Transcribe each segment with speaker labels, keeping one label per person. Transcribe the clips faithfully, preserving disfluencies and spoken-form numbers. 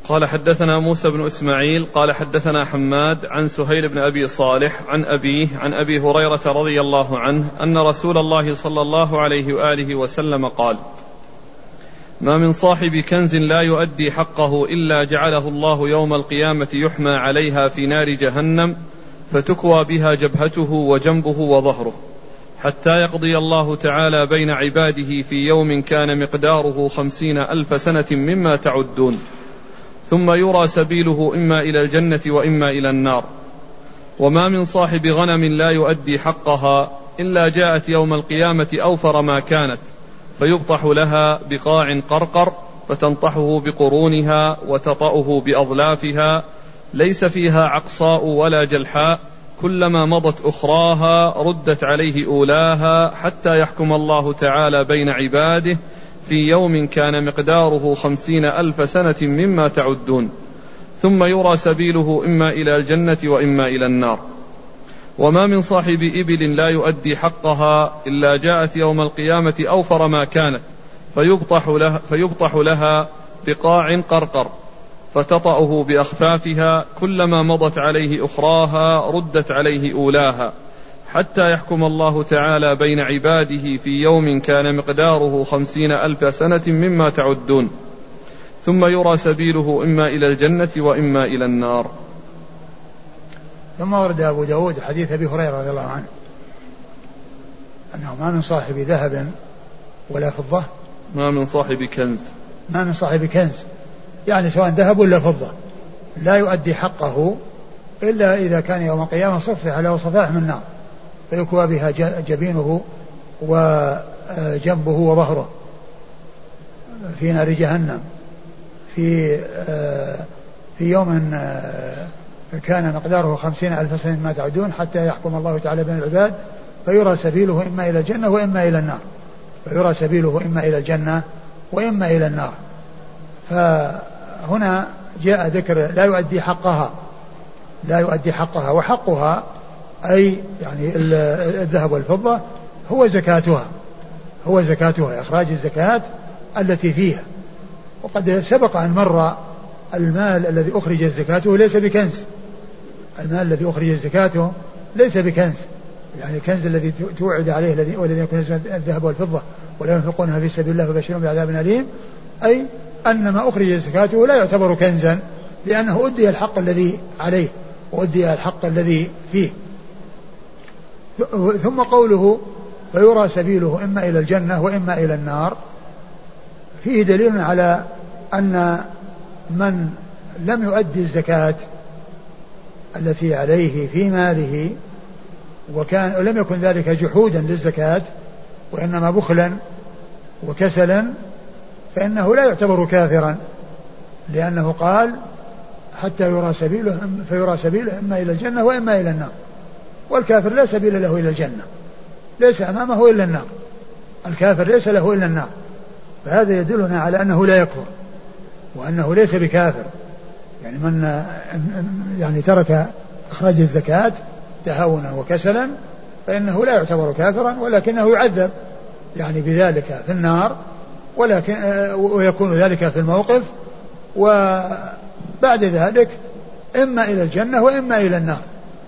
Speaker 1: قال حدثنا موسى بن إسماعيل قال حدثنا حماد عن سهيل بن أبي صالح عن أبيه عن أبي هريرة رضي الله عنه أن رسول الله صلى الله عليه وآله وسلم قال: ما من صاحب كنز لا يؤدي حقه إلا جعله الله يوم القيامة يحمى عليها في نار جهنم فتكوى بها جبهته وجنبه وظهره حتى يقضي الله تعالى بين عباده في يوم كان مقداره خمسين ألف سنة مما تعدون، ثم يرى سبيله إما إلى الجنة وإما إلى النار. وما من صاحب غنم لا يؤدي حقها إلا جاءت يوم القيامة أوفر ما كانت فيبطح لها بقاع قرقر فتنطحه بقرونها وتطأه بأظلافها ليس فيها عقصاء ولا جلحاء، كلما مضت أخراها ردت عليه أولاها حتى يحكم الله تعالى بين عباده في يوم كان مقداره خمسين ألف سنة مما تعدون، ثم يرى سبيله إما إلى الجنة وإما إلى النار. وما من صاحب إبل لا يؤدي حقها إلا جاءت يوم القيامة أوفر ما كانت فيبطح لها, فيبطح لها بقاع قرقر فتطأه بأخفافها، كلما مضت عليه أخراها ردت عليه أولاها حتى يحكم الله تعالى بين عباده في يوم كان مقداره خمسين ألف سنة مما تعدون، ثم يرى سبيله إما إلى الجنة وإما إلى النار.
Speaker 2: ثم ورد أبو داود حديث أبي هريرة رضي الله عنه أنه ما من صاحب ذهب ولا فضة،
Speaker 1: ما من صاحب كنز
Speaker 2: ما من صاحب كنز يعني سواء ذهب ولا فضة لا يؤدي حقه إلا إذا كان يوم القيامة صفح له صفائح من نار فيكوى بها جبينه وجنبه وظهره في نار جهنم في في يوم كان مقداره خمسين ألف سنة ما تعدون حتى يحكم الله تعالى بين العباد فيرى سبيله إما إلى الجنة وإما إلى النار فيرى سبيله إما إلى الجنة وإما إلى النار. فهنا جاء ذكر لا يؤدي حقها لا يؤدي حقها وحقها أي يعني الذهب والفضة هو زكاتها هو زكاتها إخراج الزكاة التي فيها. وقد سبق أن مر المال الذي أخرج زكاته ليس بكنز، المال الذي أخرج زكاته ليس بكنز، يعني الكنز الذي توعد عليه الذي والذي يكون الذهب والفضة ولا ينفقونها في سبيل الله فبشرهم بعذاب أليم، أي أن ما أخرج زكاته لا يعتبر كنزا لأنه أدي الحق الذي عليه وأدي الحق الذي فيه. ثم قوله فيرى سبيله إما إلى الجنة وإما إلى النار فيه دليل على أن من لم يؤدي الزكاة التي عليه في ماله وكان ولم يكن ذلك جحودا للزكاة وإنما بخلا وكسلا فإنه لا يعتبر كافرا لأنه قال حتى يرى سبيله فيرى سبيله إما إلى الجنة وإما إلى النار، والكافر لا سبيل له إلى الجنة ليس أمامه إلا النار، الكافر ليس له إلا النار. فهذا يدلنا على أنه لا يكفر وأنه ليس بكافر، يعني من يعني ترك إخراج الزكاة تهاونا وكسلا فإنه لا يعتبر كافرا ولكنه يعذب يعني بذلك في النار ولكن ويكون ذلك في الموقف وبعد ذلك إما إلى الجنة وإما إلى النار.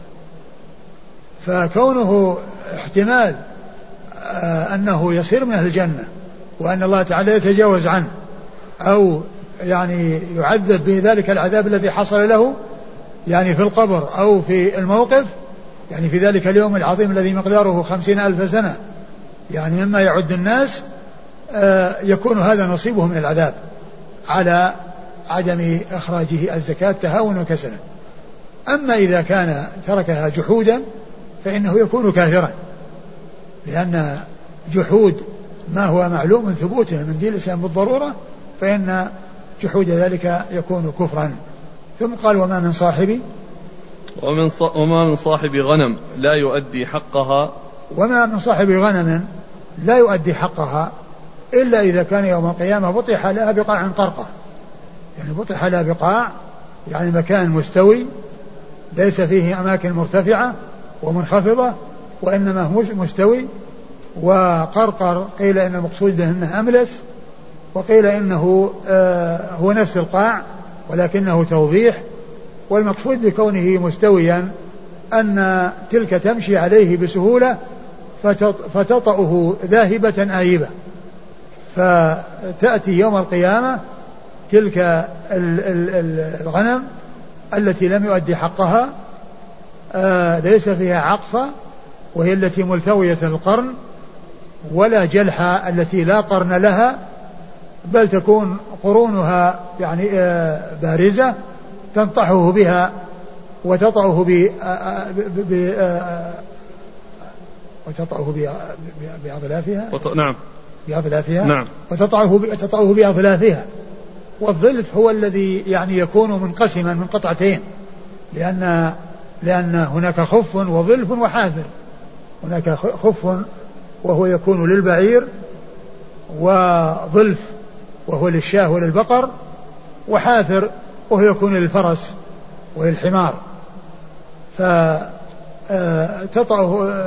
Speaker 2: فكونه احتمال أنه يصير من أهل الجنة وأن الله تعالى يتجاوز عنه أو يعني يعذب بذلك العذاب الذي حصل له يعني في القبر أو في الموقف يعني في ذلك اليوم العظيم الذي مقداره خمسين ألف سنة يعني مما يعد الناس يكون هذا نصيبه من العذاب على عدم إخراجه الزكاة تهاونا وكسلا. أما إذا كان تركها جحودا فإنه يكون كافرا لأن جحود ما هو معلوم من ثبوته من دين الإسلام بالضرورة فإن جحود ذلك يكون كفرا. ثم قال وما من صاحب
Speaker 1: ومن ص... وما من صاحب غنم لا يؤدي حقها
Speaker 2: وما من صاحب غنم لا يؤدي حقها إلا إذا كان يوم القيامة بطح لها بقاع قرقر، يعني بطح لها بقاع يعني مكان مستوي ليس فيه أماكن مرتفعة ومنخفضة وإنما هو مستوي. وقرقر قيل إن المقصود به أنه أملس وقيل إنه آه هو نفس القاع ولكنه توضيح. والمقصود بكونه مستويا أن تلك تمشي عليه بسهولة فتطأه ذاهبة آيبة، فتأتي يوم القيامة تلك الغنم التي لم يؤدي حقها آه ليس فيها عقصة وهي التي ملتوية القرن، ولا جلحة التي لا قرن لها، بل تكون قرونها يعني آه بارزة تنطحه بها وتطأه ب وتطأه بأظلافها
Speaker 1: وط... نعم
Speaker 2: بأظلافها
Speaker 1: نعم
Speaker 2: وتطأه تطأه بأظلافها. والظلف هو الذي يعني يكون منقسما من قطعتين، لأن لأن هناك خف وظلف وحافر. هناك خف وهو يكون للبعير، وظلف وهو للشاه وللبقر، وحافر وهو يكون للفرس وللحمار. فتطأه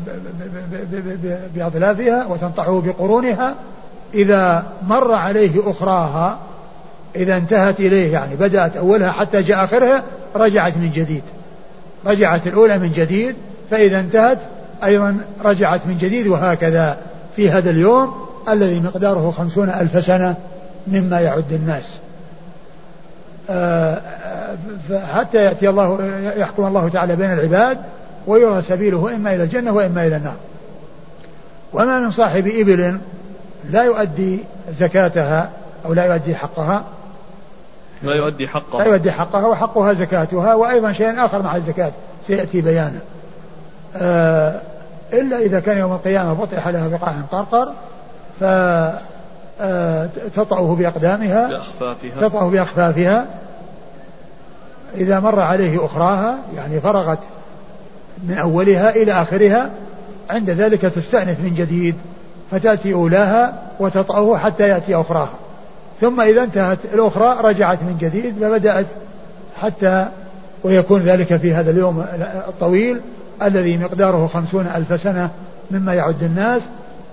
Speaker 2: بأظلافها وتنطحه بقرونها. إذا مر عليه أخراها، إذا انتهت إليه يعني بدأت أولها حتى جاء آخرها، رجعت من جديد، رجعت الأولى من جديد، فإذا انتهت أيضا رجعت من جديد، وهكذا في هذا اليوم الذي مقداره خمسون ألف سنة مما يعد الناس، حتى يأتي الله يحكم الله تعالى بين العباد ويرى سبيله إما إلى الجنة وإما إلى النار. وما من صاحب إبل لا يؤدي زكاتها أو لا يؤدي حقها
Speaker 1: لا يؤدي حقها
Speaker 2: لا يؤدي حقها وحقها زكاتها، وأيضا شيء آخر مع الزكاة سيأتي بيانه، آه إلا إذا كان يوم القيامة بطح لها بقاع قرقر فتطأه بأقدامها
Speaker 1: بأخفافها
Speaker 2: تطأه بأخفافها. إذا مر عليه أخراها يعني فرغت من أولها إلى آخرها، عند ذلك تستأنف من جديد فتأتي أولاها وتطأه حتى يأتي أخراها، ثم إذا انتهت الأخرى رجعت من جديد فبدأت حتى ويكون ذلك في هذا اليوم الطويل الذي مقداره خمسون ألف سنة مما يعد الناس،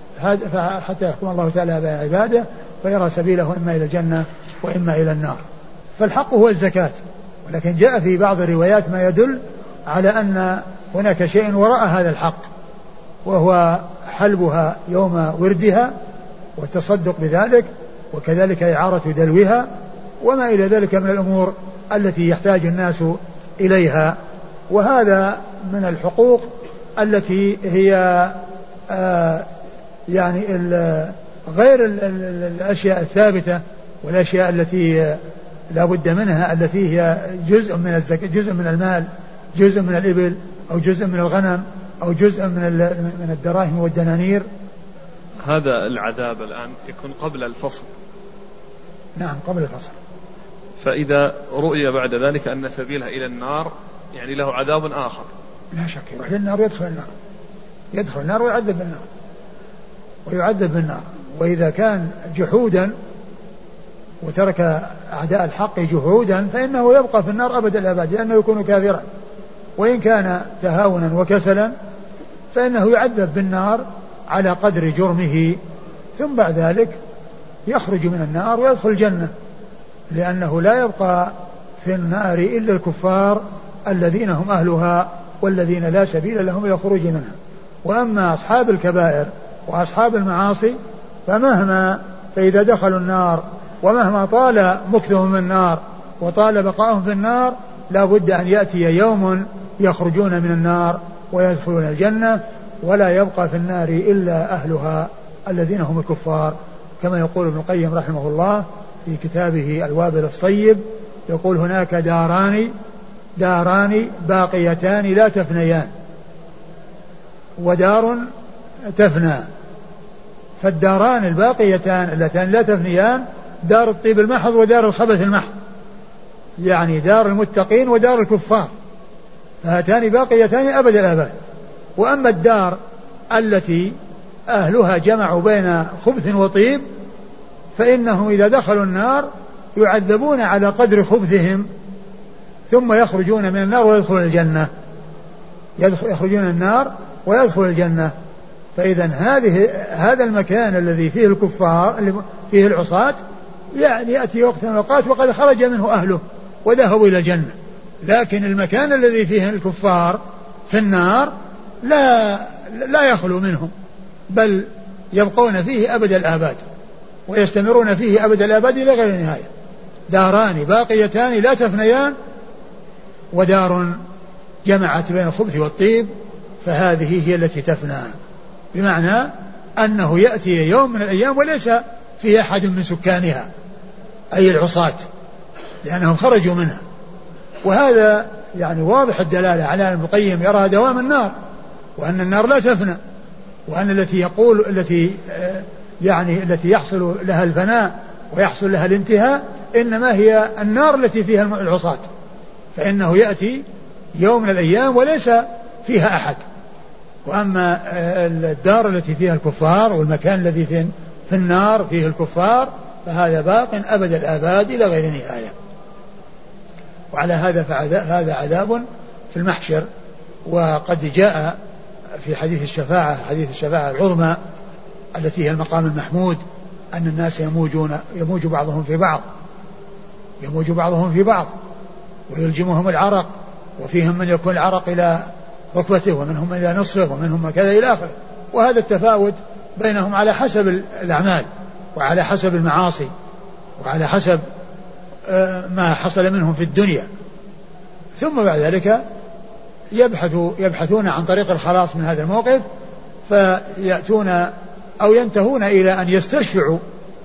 Speaker 2: حتى يحكم الله تعالى بين عباده فيرى سبيله إما إلى الجنة وإما إلى النار. فالحق هو الزكاة، ولكن جاء في بعض الروايات ما يدل على أن هناك شيء وراء هذا الحق، وهو حلبها يوم وردها والتصدق بذلك، وكذلك إعارة دلوها وما إلى ذلك من الأمور التي يحتاج الناس إليها. وهذا من الحقوق التي هي آه يعني غير الأشياء الثابتة والأشياء التي لا بد منها، التي هي جزء من الزكاة، جزء من المال، جزء من الإبل أو جزء من الغنم أو جزء من من الدراهم والدنانير.
Speaker 1: هذا العذاب الآن يكون قبل الفصل.
Speaker 2: نعم قبل الفصل.
Speaker 1: فإذا رؤي بعد ذلك أن سبيلها إلى النار يعني له عذاب آخر.
Speaker 2: لا شك يروح للنار ويدخل النار، يدخل النار ويعذب بالنار ويعذب بالنار. وإذا كان جحودا وترك أعداء الحق جحودا فإنه يبقى في النار أبد الأبد، لأنه يكون كافرا. وإن كان تهاونا وكسلا فإنه يعذب بالنار على قدر جرمه، ثم بعد ذلك يخرج من النار ويدخل الجنة، لأنه لا يبقى في النار إلا الكفار الذين هم أهلها والذين لا سبيل لهم إلى الخروج منها. وأما أصحاب الكبائر وأصحاب المعاصي فمهما فإذا دخلوا النار ومهما طال مكثهم من النار وطال بقاؤهم في النار لا بد أن يأتي يوم يخرجون من النار ويدخلون الجنة، ولا يبقى في النار إلا أهلها الذين هم الكفار، كما يقول ابن القيم رحمه الله في كتابه الوابل الصيب، يقول هناك داران داران باقيتان لا تفنيان، ودار تفنى. فالداران الباقيتان اللتان لا تفنيان دار الطيب المحض ودار الخبث المحض، يعني دار المتقين ودار الكفار، فهاتان باقيتان أبد الآباد. وأما الدار التي أهلها جمعوا بين خبث وطيب فإنهم إذا دخلوا النار يعذبون على قدر خبثهم ثم يخرجون من النار ويدخلون الجنة، يخرجون من النار ويدخل الجنة. فإذا هذه هذا المكان الذي فيه الكفار اللي فيه العصاة يعني يأتي وقت من الأوقات وقد خرج منه أهله وذهبوا إلى الجنة، لكن المكان الذي فيه الكفار في النار لا لا يخلو منهم، بل يبقون فيه أبد الآباد ويستمرون فيه أبد الآباد إلى غير نهاية. داران باقيتان لا تفنيان، ودار جمعت بين الخبث والطيب فهذه هي التي تفنى، بمعنى أنه يأتي يوم من الأيام وليس فيه أحد من سكانها أي العصاة لأنهم خرجوا منها. وهذا يعني واضح الدلالة على أن ابن القيم يرى دوام النار، وأن النار لا تفنى، وأن التي يقول التي يعني التي يحصل لها الفناء ويحصل لها الانتهاء إنما هي النار التي فيها العصاة، فإنه يأتي يوم من الأيام وليس فيها أحد. وأما الدار التي فيها الكفار والمكان الذي في النار فيه الكفار فهذا باق أبد الآباد إلى غير نهاية. وعلى هذا فهذا عذاب في المحشر. وقد جاء في حديث الشفاعة حديث الشفاعة العظمى التي هي المقام المحمود أن الناس يموجون يموج بعضهم في بعض يموج بعضهم في بعض ويلجمهم العرق، وفيهم من يكون العرق إلى ركبته ومنهم إلى نصفه ومنهم كذا إلى آخره. وهذا التفاوت بينهم على حسب الأعمال وعلى حسب المعاصي وعلى حسب ما حصل منهم في الدنيا. ثم بعد ذلك يبحثوا يبحثون عن طريق الخلاص من هذا الموقف، فيأتون أو ينتهون إلى أن يستشفعوا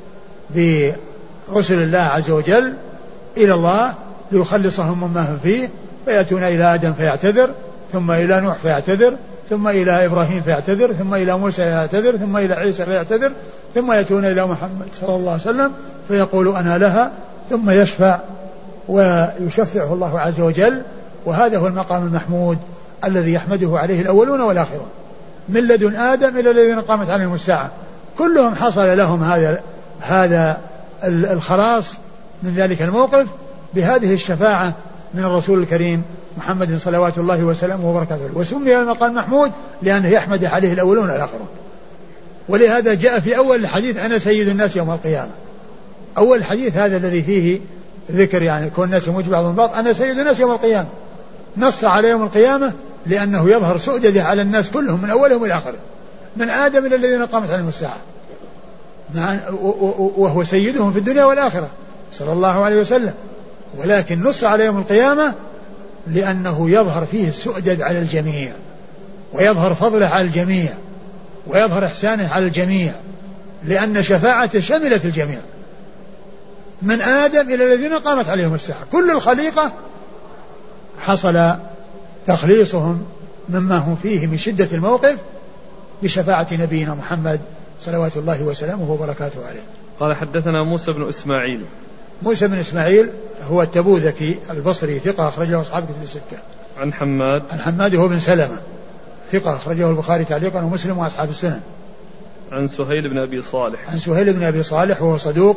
Speaker 2: برسل الله عز وجل إلى الله ليخلصهم مما هم فيه، فيأتون إلى آدم فيعتذر، ثم إلى نوح فيعتذر، ثم إلى إبراهيم فيعتذر، ثم إلى موسى فيعتذر، ثم إلى عيسى فيعتذر، ثم يأتون إلى محمد صلى الله عليه وسلم فيقول أنا لها، ثم يشفع ويشفعه الله عز وجل. وهذا هو المقام المحمود الذي يحمده عليه الأولون والآخرون من لدن آدم إلى الذين قامت عليهم الساعة، كلهم حصل لهم هذا هذا الخلاص من ذلك الموقف بهذه الشفاعة من الرسول الكريم محمد صلوات الله وسلامه وبركاته. وسمي المقام المحمود لأنه يحمد عليه الأولون والآخرون. ولهذا جاء في أول الحديث أنا سيد الناس يوم القيامة. أول الحديث هذا الذي فيه ذكر يعني كون الناس يموج بعضهم بعض أنا سيد الناس يوم القيامة، نص على يوم القيامة لأنه يظهر سؤدده على الناس كلهم من أولهم إلى آخرهم من آدم إلى الذين قامت عليهم الساعة، وهو سيدهم في الدنيا والآخرة صلى الله عليه وسلم. ولكن نص على يوم القيامة لأنه يظهر فيه السؤدد على الجميع، ويظهر فضله على الجميع، ويظهر إحسانه على الجميع، لأن شفاعته شملت الجميع من آدم إلى الذين قامت عليهم الساعة. كل الخليقة حصل تخليصهم مما هم فيه من شدة الموقف بشفاعة نبينا محمد صلوات الله وسلامه وبركاته عليه.
Speaker 1: قال حدثنا موسى بن إسماعيل.
Speaker 2: موسى بن إسماعيل هو التبوذكي البصري ثقة أخرجه أصحاب كتب الستة.
Speaker 1: عن حماد.
Speaker 2: عن حماد هو بن سلمة ثقة أخرجه البخاري تعليقا ومسلم وأصحاب السنن.
Speaker 1: عن سهيل بن أبي صالح.
Speaker 2: عن سهيل بن أبي صالح وهو صدوق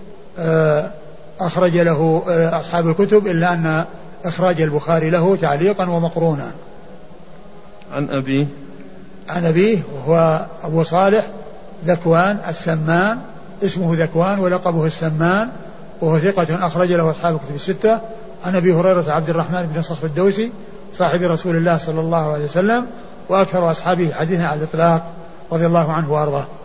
Speaker 2: أخرج له أصحاب الكتب إلا أن إخراج البخاري له تعليقا ومقرونا.
Speaker 1: عن أبيه.
Speaker 2: عن أبيه وهو أبو صالح ذكوان السمان، اسمه ذكوان ولقبه السمان، وهو ثقة أخرج له أصحاب الكتب الستة. عن أبي هريرة عبد الرحمن بن صخر الدوسي صاحب رسول الله صلى الله عليه وسلم وأكثر أصحابه حديثا على الإطلاق رضي الله عنه وأرضاه.